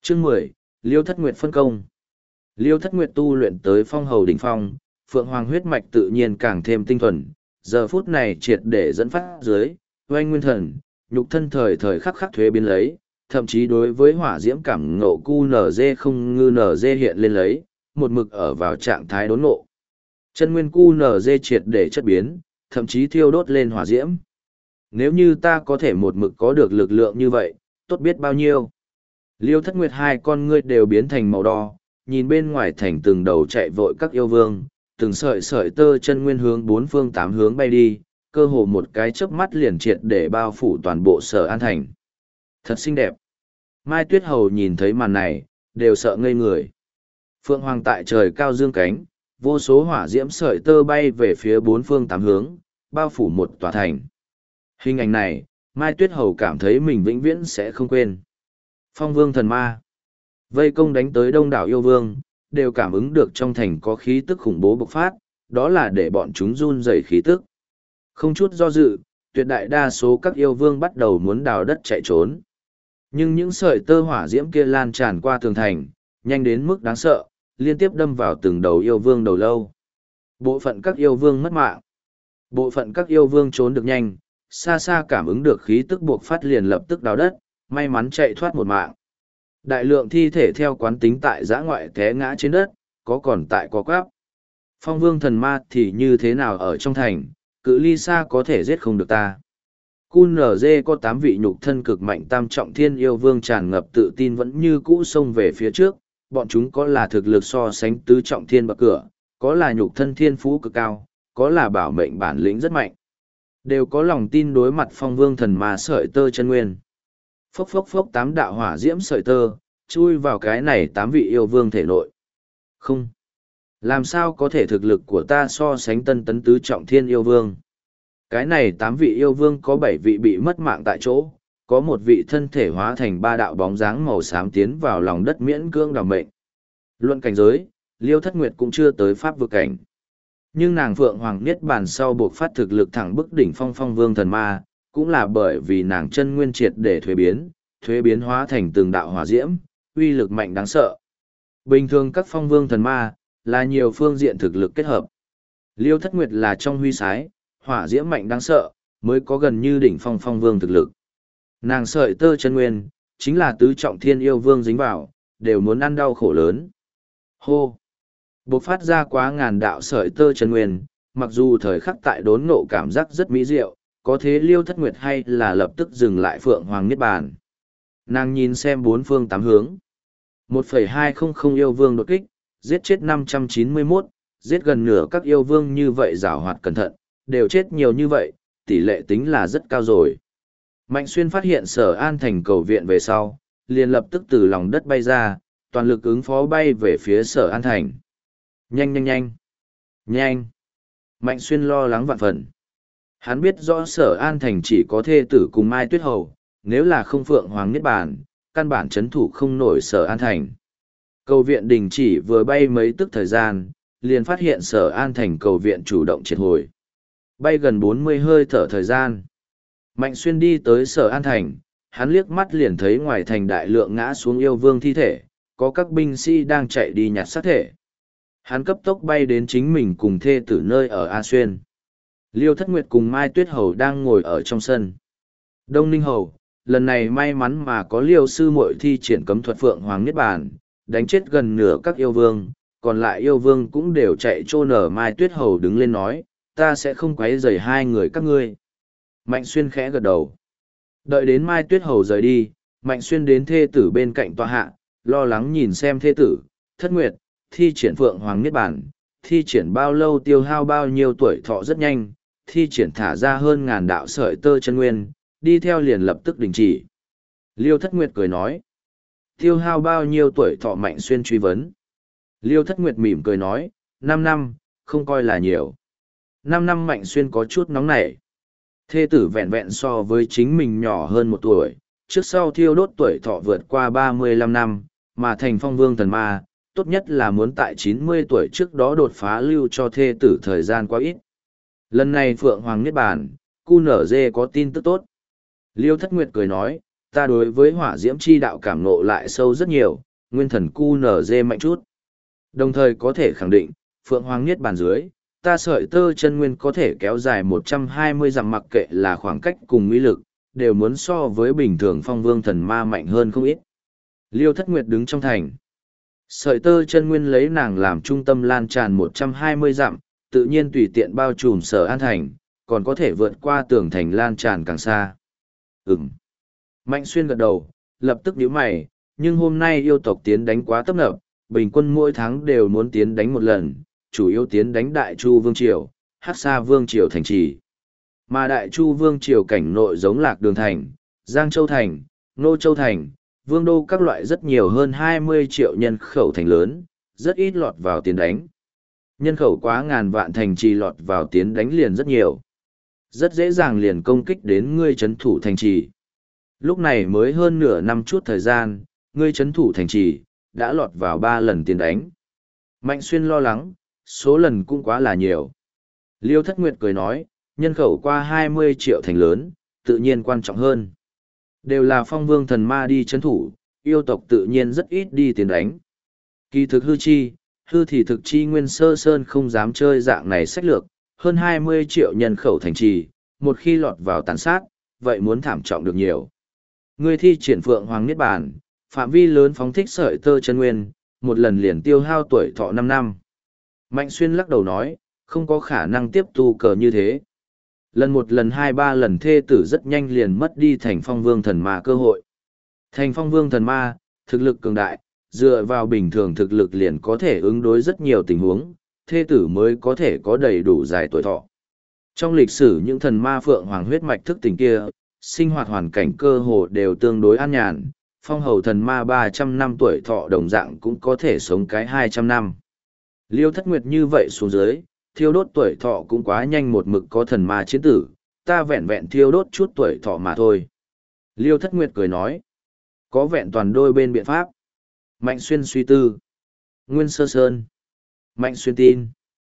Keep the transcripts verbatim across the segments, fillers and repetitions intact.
Chương mười, Liêu Thất Nguyệt phân công. Liêu Thất Nguyệt tu luyện tới phong hầu đỉnh phong, phượng hoàng huyết mạch tự nhiên càng thêm tinh thuần, giờ phút này triệt để dẫn phát dưới, oanh nguyên thần, nhục thân thời thời khắc khắc thuế biến lấy, thậm chí đối với hỏa diễm cảm ngộ cu nở dê không ngư nở dê hiện lên lấy, một mực ở vào trạng thái đốn ngộ. Chân nguyên cu nở dê triệt để chất biến, thậm chí thiêu đốt lên hỏa diễm. Nếu như ta có thể một mực có được lực lượng như vậy, tốt biết bao nhiêu. Liêu Thất Nguyệt hai con ngươi đều biến thành màu đỏ, nhìn bên ngoài thành từng đầu chạy vội các yêu vương, từng sợi sợi tơ chân nguyên hướng bốn phương tám hướng bay đi, cơ hồ một cái chớp mắt liền triệt để bao phủ toàn bộ Sở An thành. Thật xinh đẹp. Mai Tuyết Hầu nhìn thấy màn này, đều sợ ngây người. Phượng Hoàng tại trời cao dương cánh, vô số hỏa diễm sợi tơ bay về phía bốn phương tám hướng, bao phủ một tòa thành. Hình ảnh này, Mai Tuyết Hầu cảm thấy mình vĩnh viễn sẽ không quên. Phong Vương Thần Ma vây công đánh tới đông đảo yêu vương, đều cảm ứng được trong thành có khí tức khủng bố bộc phát, đó là để bọn chúng run rẩy khí tức. Không chút do dự, tuyệt đại đa số các yêu vương bắt đầu muốn đào đất chạy trốn. Nhưng những sợi tơ hỏa diễm kia lan tràn qua tường thành, nhanh đến mức đáng sợ, liên tiếp đâm vào từng đầu yêu vương đầu lâu. Bộ phận các yêu vương mất mạng. Bộ phận các yêu vương trốn được nhanh, xa xa cảm ứng được khí tức buộc phát liền lập tức đào đất, may mắn chạy thoát một mạng. Đại lượng thi thể theo quán tính tại giã ngoại té ngã trên đất, có còn tại có quáp. Phong Vương Thần Ma thì như thế nào ở trong thành, cự ly xa có thể giết không được ta. Cun nở dê có tám vị nhục thân cực mạnh tam trọng thiên yêu vương tràn ngập tự tin vẫn như cũ xông về phía trước, bọn chúng có là thực lực so sánh tứ trọng thiên bậc cửa, có là nhục thân thiên phú cực cao, có là bảo mệnh bản lĩnh rất mạnh. Đều có lòng tin đối mặt Phong Vương Thần Ma sợi tơ chân nguyên. Phốc phốc phốc tám đạo hỏa diễm sợi tơ, chui vào cái này tám vị yêu vương thể nội. Không. Làm sao có thể thực lực của ta so sánh tân tấn tứ trọng thiên yêu vương? Cái này tám vị yêu vương có bảy vị bị mất mạng tại chỗ, có một vị thân thể hóa thành ba đạo bóng dáng màu xám tiến vào lòng đất miễn cưỡng đảm mệnh. Luận cảnh giới, Liêu Thất Nguyệt cũng chưa tới pháp vực cảnh. Nhưng nàng Phượng Hoàng Niết Bàn sau buộc phát thực lực thẳng bức đỉnh phong Phong Vương Thần Ma, cũng là bởi vì nàng chân nguyên triệt để thuế biến, thuế biến hóa thành từng đạo hỏa diễm, uy lực mạnh đáng sợ. Bình thường các Phong Vương Thần Ma là nhiều phương diện thực lực kết hợp. Liêu Thất Nguyệt là trong huy sái, hỏa diễm mạnh đáng sợ, mới có gần như đỉnh phong Phong Vương thực lực. Nàng sợi tơ chân nguyên, chính là tứ trọng thiên yêu vương dính vào, đều muốn ăn đau khổ lớn. Hô! Bộc phát ra quá ngàn đạo sợi tơ chân nguyên, mặc dù thời khắc tại đốn ngộ cảm giác rất mỹ diệu, có thế Liêu Thất Nguyệt hay là lập tức dừng lại Phượng Hoàng Niết Bàn. Nàng nhìn xem bốn phương tám hướng. một phẩy hai không không yêu vương đột kích, giết chết năm trăm chín mươi mốt, giết gần nửa các yêu vương như vậy giảo hoạt cẩn thận, đều chết nhiều như vậy, tỷ lệ tính là rất cao rồi. Mạnh Xuyên phát hiện Sở An thành cầu viện về sau, liền lập tức từ lòng đất bay ra, toàn lực ứng phó bay về phía Sở An thành. Nhanh nhanh nhanh! Nhanh! Mạnh Xuyên lo lắng vạn phần. Hắn biết rõ Sở An thành chỉ có thê tử cùng Mai Tuyết Hầu, nếu là không Phượng Hoàng Niết Bàn, căn bản chấn thủ không nổi Sở An thành. Cầu viện đình chỉ vừa bay mấy tức thời gian, liền phát hiện Sở An thành cầu viện chủ động triệt hồi. Bay gần bốn mươi hơi thở thời gian. Mạnh Xuyên đi tới Sở An thành, hắn liếc mắt liền thấy ngoài thành đại lượng ngã xuống yêu vương thi thể, có các binh sĩ đang chạy đi nhặt xác thể. Hắn cấp tốc bay đến chính mình cùng thê tử nơi ở A Xuyên. Liêu Thất Nguyệt cùng Mai Tuyết Hầu đang ngồi ở trong sân. Đông Ninh Hầu, lần này may mắn mà có Liêu sư muội thi triển cấm thuật Phượng Hoàng Niết Bàn, đánh chết gần nửa các yêu vương, còn lại yêu vương cũng đều chạy trô nở. Mai Tuyết Hầu đứng lên nói, ta sẽ không quấy rầy hai người các ngươi. Mạnh Xuyên khẽ gật đầu. Đợi đến Mai Tuyết Hầu rời đi, Mạnh Xuyên đến thê tử bên cạnh tòa hạ, lo lắng nhìn xem thê tử, Thất Nguyệt, thi triển Phượng Hoàng Niết Bàn, thi triển bao lâu tiêu hao bao nhiêu tuổi thọ rất nhanh, thi triển thả ra hơn ngàn đạo sợi tơ chân nguyên, đi theo liền lập tức đình chỉ. Liêu Thất Nguyệt cười nói, tiêu hao bao nhiêu tuổi thọ? Mạnh Xuyên truy vấn. Liêu Thất Nguyệt mỉm cười nói, năm năm, không coi là nhiều. Năm năm. Mạnh Xuyên có chút nóng nảy. Thê tử vẹn vẹn so với chính mình nhỏ hơn một tuổi, trước sau thiêu đốt tuổi thọ vượt qua ba mươi lăm năm, mà thành Phong Vương Thần Ma, tốt nhất là muốn tại chín mươi tuổi trước đó đột phá, lưu cho thê tử thời gian quá ít. Lần này Phượng Hoàng Niết Bàn, cu nở dê có tin tức tốt. Liêu Thất Nguyệt cười nói, ta đối với hỏa diễm chi đạo cảm nộ lại sâu rất nhiều, nguyên thần cu nở dê mạnh chút. Đồng thời có thể khẳng định, Phượng Hoàng Niết Bàn dưới, ta sợi tơ chân nguyên có thể kéo dài một trăm hai mươi dặm, mặc kệ là khoảng cách cùng uy lực, đều muốn so với bình thường phong vương thần ma mạnh hơn không ít. Liêu Thất Nguyệt đứng trong thành. Sợi tơ chân nguyên lấy nàng làm trung tâm lan tràn một trăm hai mươi dặm, tự nhiên tùy tiện bao trùm Sở An thành, còn có thể vượt qua tường thành lan tràn càng xa. Ừm. Mạnh Xuyên gật đầu, lập tức nhíu mày, nhưng hôm nay yêu tộc tiến đánh quá tấp nập, bình quân mỗi tháng đều muốn tiến đánh một lần, chủ yếu tiến đánh Đại Chu Vương Triều, Hắc Sa Vương Triều thành trì. Mà Đại Chu Vương Triều cảnh nội giống Lạc Đường Thành, Giang Châu Thành, Nô Châu Thành, Vương Đô các loại rất nhiều hơn hai mươi triệu nhân khẩu thành lớn, rất ít lọt vào tiến đánh. Nhân khẩu quá ngàn vạn thành trì lọt vào tiến đánh liền rất nhiều. Rất dễ dàng liền công kích đến ngươi trấn thủ thành trì. Lúc này mới hơn nửa năm chút thời gian, ngươi trấn thủ thành trì, đã lọt vào ba lần tiến đánh. Mạnh Xuyên lo lắng, số lần cũng quá là nhiều. Liêu Thất Nguyệt cười nói, nhân khẩu qua hai mươi triệu thành lớn, tự nhiên quan trọng hơn. Đều là phong vương thần ma đi trấn thủ, yêu tộc tự nhiên rất ít đi tiến đánh. Kỳ thực hư chi, hư thì thực chi nguyên sơ sơn không dám chơi dạng này sách lược, hơn hai mươi triệu nhân khẩu thành trì, một khi lọt vào tàn sát, vậy muốn thảm trọng được nhiều. Ngươi thi triển Phượng Hoàng Niết Bàn, phạm vi lớn phóng thích sợi tơ chân nguyên, một lần liền tiêu hao tuổi thọ năm năm. Mạnh Xuyên lắc đầu nói, không có khả năng tiếp tu cờ như thế. Lần một lần hai ba lần thê tử rất nhanh liền mất đi thành phong vương thần ma cơ hội. Thành phong vương thần ma, thực lực cường đại, dựa vào bình thường thực lực liền có thể ứng đối rất nhiều tình huống, thê tử mới có thể có đầy đủ dài tuổi thọ. Trong lịch sử những thần ma phượng hoàng huyết mạch thức tỉnh kia, sinh hoạt hoàn cảnh cơ hồ đều tương đối an nhàn, phong hầu thần ma ba trăm năm tuổi thọ đồng dạng cũng có thể sống cái hai trăm năm. Liêu Thất Nguyệt như vậy xuống dưới, thiêu đốt tuổi thọ cũng quá nhanh, một mực có thần ma chiến tử, ta vẹn vẹn thiêu đốt chút tuổi thọ mà thôi. Liêu Thất Nguyệt cười nói, có vẹn toàn đôi bên biện pháp. Mạnh Xuyên suy tư. Nguyên Sơ Sơn. Mạnh Xuyên tin.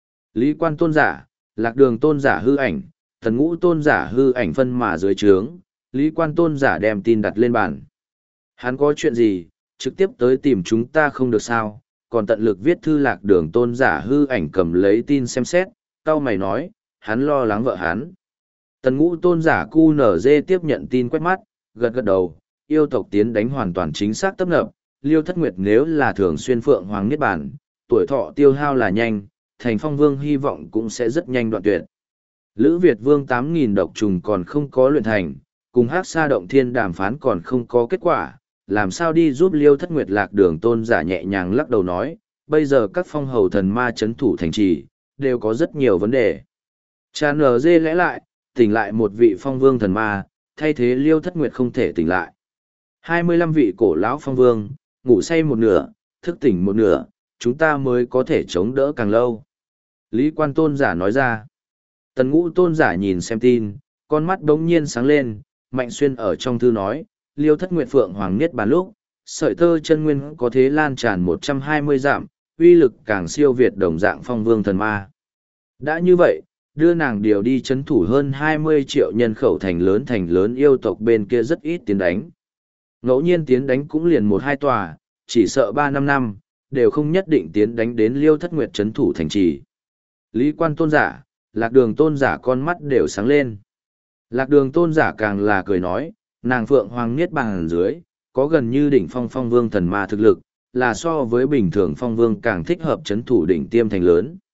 Lý Quan tôn giả, Lạc Đường tôn giả hư ảnh, Thần Ngũ tôn giả hư ảnh phân mà dưới trướng, Lý Quan tôn giả đem tin đặt lên bàn. Hắn có chuyện gì, trực tiếp tới tìm chúng ta không được sao, còn tận lực viết thư. Lạc Đường tôn giả hư ảnh cầm lấy tin xem xét, cau mày nói, hắn lo lắng vợ hắn. Tần Ngũ tôn giả cu nở dê tiếp nhận tin quét mắt, gật gật đầu, yêu tộc tiến đánh hoàn toàn chính xác tấp nập, Liêu Thất Nguyệt nếu là thường xuyên Phượng Hoàng Niết Bàn, tuổi thọ tiêu hao là nhanh, thành phong vương hy vọng cũng sẽ rất nhanh đoạn tuyệt. Lữ Việt vương tám nghìn độc trùng còn không có luyện thành, cùng Hắc Sa động thiên đàm phán còn không có kết quả, làm sao đi giúp Liêu Thất Nguyệt. Lạc Đường tôn giả nhẹ nhàng lắc đầu nói, bây giờ các phong hầu thần ma chấn thủ thành trì, đều có rất nhiều vấn đề. Cha nở dê lẽ lại, tỉnh lại một vị phong vương thần ma, thay thế Liêu Thất Nguyệt không thể tỉnh lại. hai mươi lăm vị cổ lão phong vương, ngủ say một nửa, thức tỉnh một nửa, chúng ta mới có thể chống đỡ càng lâu. Lý Quan tôn giả nói ra. Tần Ngũ tôn giả nhìn xem tin, con mắt đống nhiên sáng lên, Mạnh Xuyên ở trong thư nói, Liêu Thất Nguyệt Phượng Hoàng Niết Bàn lúc, sợi tơ chân nguyên có thế lan tràn một trăm hai mươi dặm, uy lực càng siêu việt đồng dạng phong vương thần ma. Đã như vậy, đưa nàng điều đi chấn thủ hơn hai mươi triệu nhân khẩu thành lớn thành lớn yêu tộc bên kia rất ít tiến đánh. Ngẫu nhiên tiến đánh cũng liền một hai tòa, chỉ sợ ba năm năm, đều không nhất định tiến đánh đến Liêu Thất Nguyệt chấn thủ thành trì. Lý Quan tôn giả, Lạc Đường tôn giả con mắt đều sáng lên. Lạc Đường tôn giả càng là cười nói, nàng Phượng Hoàng Niết Bàn dưới, có gần như đỉnh phong phong vương thần ma thực lực, là so với bình thường phong vương càng thích hợp chấn thủ đỉnh tiêm thành lớn.